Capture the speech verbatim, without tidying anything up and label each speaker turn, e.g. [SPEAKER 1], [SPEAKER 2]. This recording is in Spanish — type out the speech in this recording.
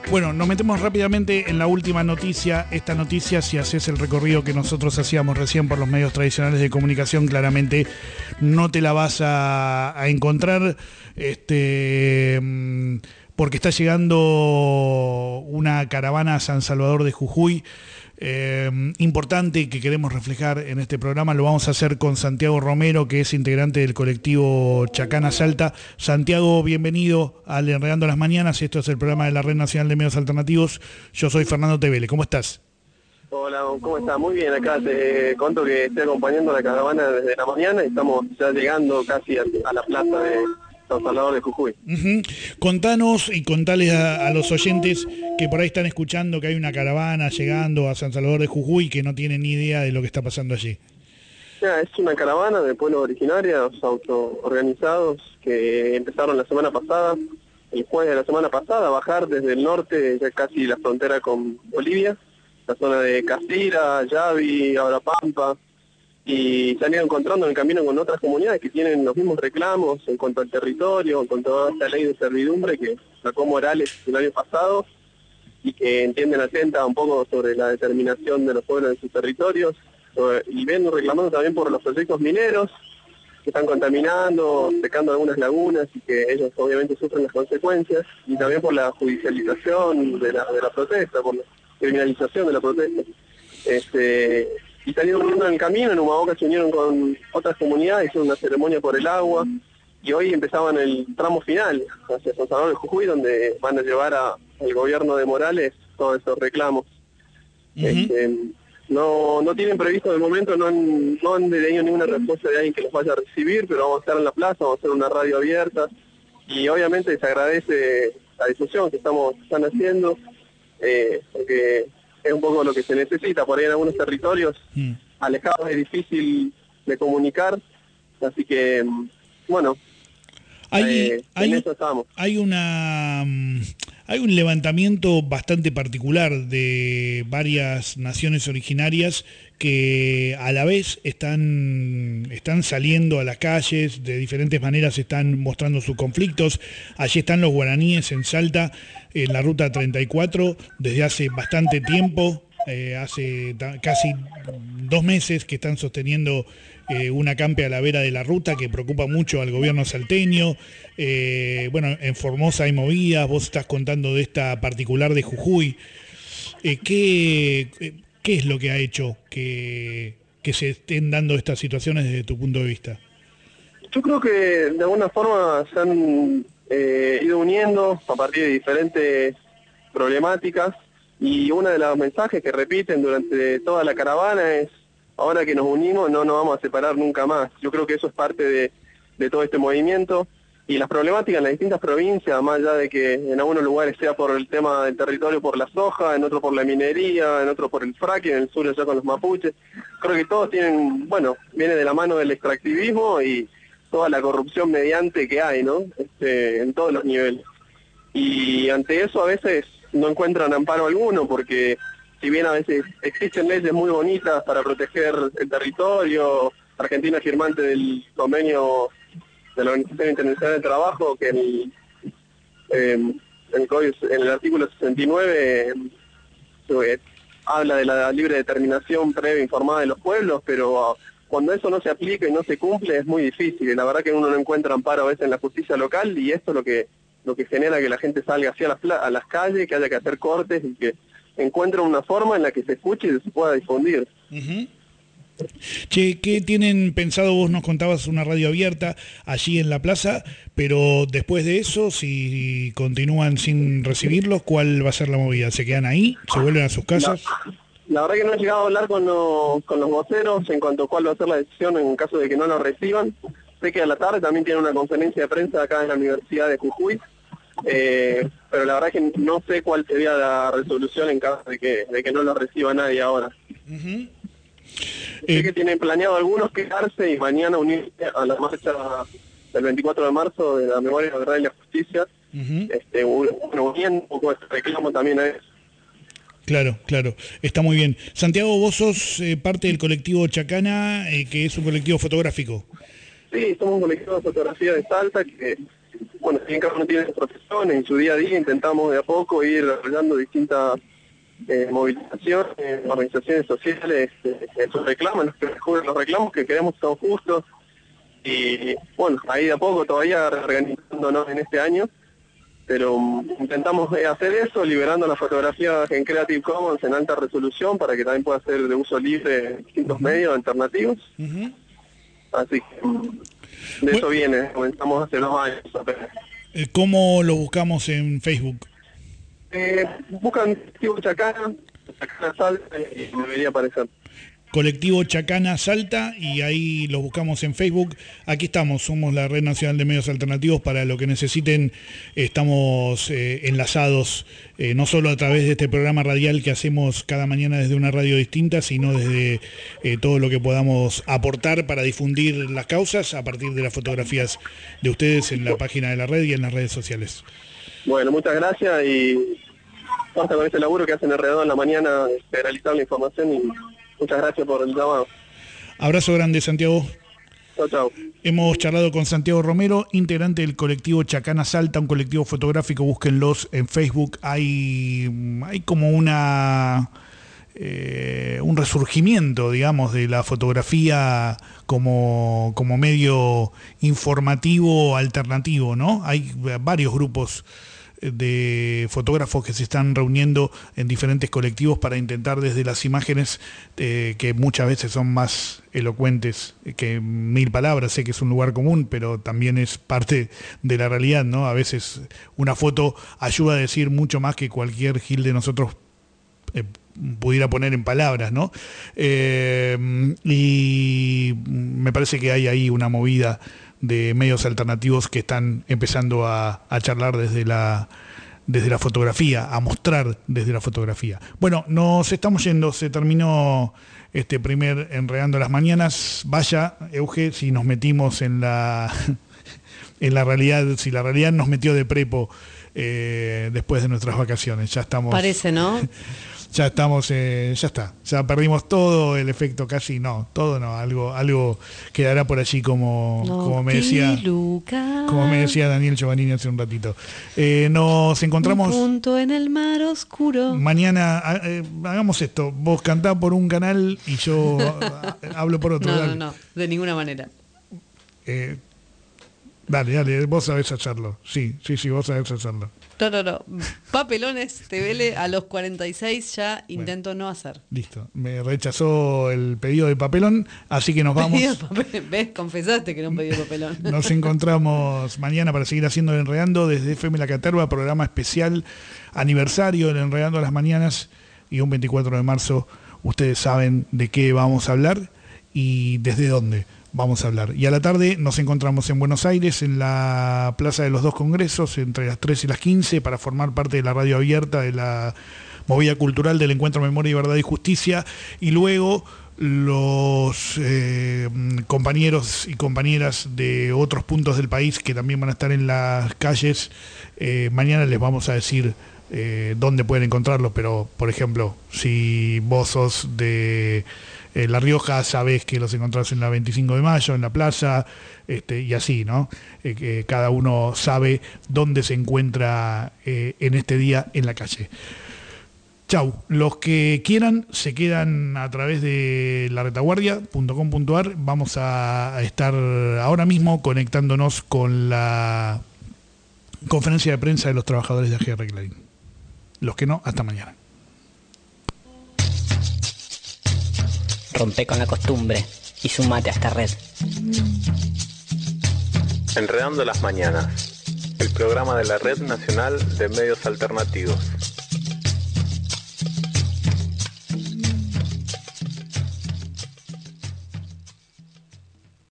[SPEAKER 1] Bueno, nos metemos rápidamente en la última noticia. Esta noticia, si haces el recorrido que nosotros hacíamos recién por los medios tradicionales de comunicación, claramente no te la vas a, a encontrar, este, porque está llegando una caravana a San Salvador de Jujuy, Eh, importante, que queremos reflejar en este programa. Lo vamos a hacer con Santiago Romero, que es integrante del colectivo Chacana Salta. Santiago, bienvenido al Enredando las Mañanas. Esto es el programa de la Red Nacional de Medios Alternativos. Yo soy Fernando Tevele. ¿Cómo estás?
[SPEAKER 2] Hola, ¿cómo estás? Muy bien, acá te cuento que estoy acompañando a la caravana desde la mañana y estamos ya llegando casi a, a la plaza de San Salvador de Jujuy.
[SPEAKER 1] Uh-huh. Contanos y contales a, a los oyentes que por ahí están escuchando que hay una caravana llegando a San Salvador de Jujuy y que no tienen ni idea de lo que está pasando allí.
[SPEAKER 2] Ya, es una caravana de pueblos originarios autoorganizados que empezaron la semana pasada, el jueves de la semana pasada, a bajar desde el norte, ya casi la frontera con Bolivia, la zona de Casira, Yavi, Abrapampa, y se han ido encontrando en el camino con otras comunidades que tienen los mismos reclamos en cuanto al territorio, en cuanto a esta ley de servidumbre que sacó Morales el año pasado y que entienden atenta un poco sobre la determinación de los pueblos en sus territorios, sobre, y ven reclamando también por los proyectos mineros que están contaminando, secando algunas lagunas y que ellos obviamente sufren las consecuencias, y también por la judicialización de la, de la protesta, por la criminalización de la protesta. Este, y se han ido uniendo en el camino. En Humaboca se unieron con otras comunidades, hicieron una ceremonia por el agua, y hoy empezaban el tramo final hacia San Salvador de Jujuy, donde van a llevar a, al gobierno de Morales todos esos reclamos. Uh-huh. este, no, no tienen previsto de momento, no han, no han tenido ninguna respuesta de alguien que los vaya a recibir, pero vamos a estar en la plaza, vamos a hacer una radio abierta, y obviamente se agradece la difusión que estamos están haciendo, eh, porque es un poco lo que se necesita. Por ahí en algunos territorios mm. alejados es difícil de comunicar, así que, bueno,
[SPEAKER 1] hay,
[SPEAKER 2] eh,
[SPEAKER 1] hay,
[SPEAKER 2] en eso estamos.
[SPEAKER 1] Hay una... Hay un levantamiento bastante particular de varias naciones originarias que a la vez están, están saliendo a las calles, de diferentes maneras están mostrando sus conflictos. Allí están los guaraníes en Salta, en la ruta treinta y cuatro, desde hace bastante tiempo, eh, hace casi dos meses que están sosteniendo eh, un acampe a la vera de la ruta que preocupa mucho al gobierno salteño. Eh, bueno, en Formosa hay movidas, vos estás contando de esta particular de Jujuy. Eh, ¿qué, ¿Qué es lo que ha hecho que, que se estén dando estas situaciones desde tu punto de vista?
[SPEAKER 2] Yo creo que de alguna forma se han eh, ido uniendo a partir de diferentes problemáticas, y uno de los mensajes que repiten durante toda la caravana es: ahora que nos unimos no nos vamos a separar nunca más. Yo creo que eso es parte de, de todo este movimiento, y las problemáticas en las distintas provincias, más allá de que en algunos lugares sea por el tema del territorio, por la soja, en otro por la minería, en otro por el fracking, en el sur ya con los mapuches, creo que todos tienen, bueno, viene de la mano del extractivismo y toda la corrupción mediante que hay, ¿no? Este, en todos los niveles. Y ante eso a veces no encuentran amparo alguno, porque si bien a veces existen leyes muy bonitas para proteger el territorio, Argentina es firmante del convenio de la Organización Internacional del Trabajo, que en el, eh, en el, código, en el artículo sesenta y nueve eh, habla de la libre determinación previa informada de los pueblos, pero cuando eso no se aplica y no se cumple es muy difícil, y la verdad que uno no encuentra amparo a veces en la justicia local, y esto es lo que lo que genera que la gente salga hacia las, a las calles, que haya que hacer cortes y que encuentren una forma en la que se escuche y se pueda difundir.
[SPEAKER 1] Uh-huh. Che, ¿qué tienen pensado? Vos nos contabas una radio abierta allí en la plaza, pero después de eso, si continúan sin recibirlos, ¿cuál va a ser la movida? ¿Se quedan ahí? ¿Se vuelven a sus casas?
[SPEAKER 2] La, la verdad que no he llegado a hablar con, lo, con los voceros en cuanto a cuál va a ser la decisión en caso de que no lo reciban. Sé que a la tarde también tiene una conferencia de prensa acá en la Universidad de Jujuy, eh, pero la verdad es que no sé cuál sería la resolución en caso de que, de que no lo reciba nadie ahora. Uh-huh. Sé eh, que tienen planeado algunos quedarse y mañana unirse a la marcha del veinticuatro de marzo de la memoria, la verdad y la justicia, uh-huh. este, uniendo un poco este reclamo también a eso.
[SPEAKER 1] Claro, claro, está muy bien. Santiago, vos sos eh, parte del colectivo Chacana, eh, que es un colectivo fotográfico.
[SPEAKER 2] Sí, somos un colectivo de fotografía de Salta que bueno, si bien cada uno tiene sus profesiones, en su día a día intentamos de a poco ir desarrollando distintas eh, movilizaciones, eh, organizaciones sociales, eh, esos reclamos, los, los reclamos que queremos son justos, y bueno, ahí de a poco todavía reorganizándonos en este año, pero um, intentamos hacer eso, liberando las fotografías en Creative Commons en alta resolución para que también pueda ser de uso libre en distintos uh-huh. medios alternativos. Uh-huh. Así que um, de bueno, eso viene, comenzamos hace dos años apenas.
[SPEAKER 1] ¿Cómo lo buscamos en Facebook?
[SPEAKER 2] Eh, buscan Colectivo Chacana, Chacana Salta y me debería aparecer.
[SPEAKER 1] Colectivo Chacana Salta, y ahí los buscamos en Facebook. Aquí estamos, somos la Red Nacional de Medios Alternativos. Para lo que necesiten, estamos eh, enlazados, eh, no solo a través de este programa radial que hacemos cada mañana desde una radio distinta, sino desde eh, todo lo que podamos aportar para difundir las causas a partir de las fotografías de ustedes en la página de la red y en las redes sociales.
[SPEAKER 2] Bueno, muchas gracias, y basta con este laburo que hacen alrededor en la mañana, federalizar la información, y muchas gracias por el llamado.
[SPEAKER 1] Abrazo grande, Santiago.
[SPEAKER 2] Chao, chao.
[SPEAKER 1] Hemos charlado con Santiago Romero, integrante del colectivo Chacana Salta, un colectivo fotográfico. Búsquenlos en Facebook. Hay, hay como una eh, un resurgimiento, digamos, de la fotografía como, como medio informativo alternativo, ¿no? Hay varios grupos de fotógrafos que se están reuniendo en diferentes colectivos para intentar desde las imágenes, eh, que muchas veces son más elocuentes que mil palabras, sé que es un lugar común, pero también es parte de la realidad, ¿no? A veces una foto ayuda a decir mucho más que cualquier gil de nosotros eh, pudiera poner en palabras, ¿no? Eh, y me parece que hay ahí una movida de medios alternativos que están empezando a, a charlar desde la, desde la fotografía, a mostrar desde la fotografía. Bueno, nos estamos yendo, se terminó este primer Enredando las Mañanas. Vaya, Euge, si nos metimos en la, en la realidad, si la realidad nos metió de prepo eh, después de nuestras vacaciones. Ya estamos...
[SPEAKER 3] Parece, ¿no?
[SPEAKER 1] Ya estamos, eh, ya está, ya perdimos todo el efecto, casi no, todo no, algo, algo quedará por allí como, no, como me decía, Luca. como me decía Daniel Giovannini hace un ratito. Eh, nos encontramos
[SPEAKER 3] un punto en el mar oscuro.
[SPEAKER 1] Mañana, eh, hagamos esto, vos cantás por un canal y yo hablo por otro.
[SPEAKER 3] No,
[SPEAKER 1] dale.
[SPEAKER 3] no, no, de ninguna manera.
[SPEAKER 1] Eh, dale, dale, vos sabés hacerlo, sí, sí, sí, vos sabés hacerlo.
[SPEAKER 3] No, no, no. Papelones, T V L a los cuarenta y seis ya intento bueno, no hacer.
[SPEAKER 1] Listo. Me rechazó el pedido de papelón, así que nos vamos.
[SPEAKER 3] ¿Ves? Confesaste que era un pedido de papelón.
[SPEAKER 1] Nos encontramos mañana para seguir haciendo el Enredando desde F M La Caterva, programa especial aniversario del Enredando a las Mañanas, y un veinticuatro de marzo ustedes saben de qué vamos a hablar y desde dónde vamos a hablar. Y a la tarde nos encontramos en Buenos Aires, en la Plaza de los Dos Congresos, entre las tres y las quince, para formar parte de la radio abierta de la movida cultural del Encuentro Memoria y Verdad y Justicia. Y luego los eh, compañeros y compañeras de otros puntos del país que también van a estar en las calles, eh, mañana les vamos a decir eh, dónde pueden encontrarlos, pero por ejemplo, si vos sos de Eh, La Rioja, sabés que los encontrás en la veinticinco de mayo, en la plaza, este, y así, ¿no? Eh, que cada uno sabe dónde se encuentra eh, en este día en la calle. Chau. Los que quieran se quedan a través de la retaguardia punto com punto ar. Vamos a estar ahora mismo conectándonos con la conferencia de prensa de los trabajadores de A G R Clarín. Los que no, hasta mañana.
[SPEAKER 4] Rompe con la costumbre y sumate a esta red.
[SPEAKER 5] Enredando las Mañanas, el programa de la Red Nacional de Medios Alternativos.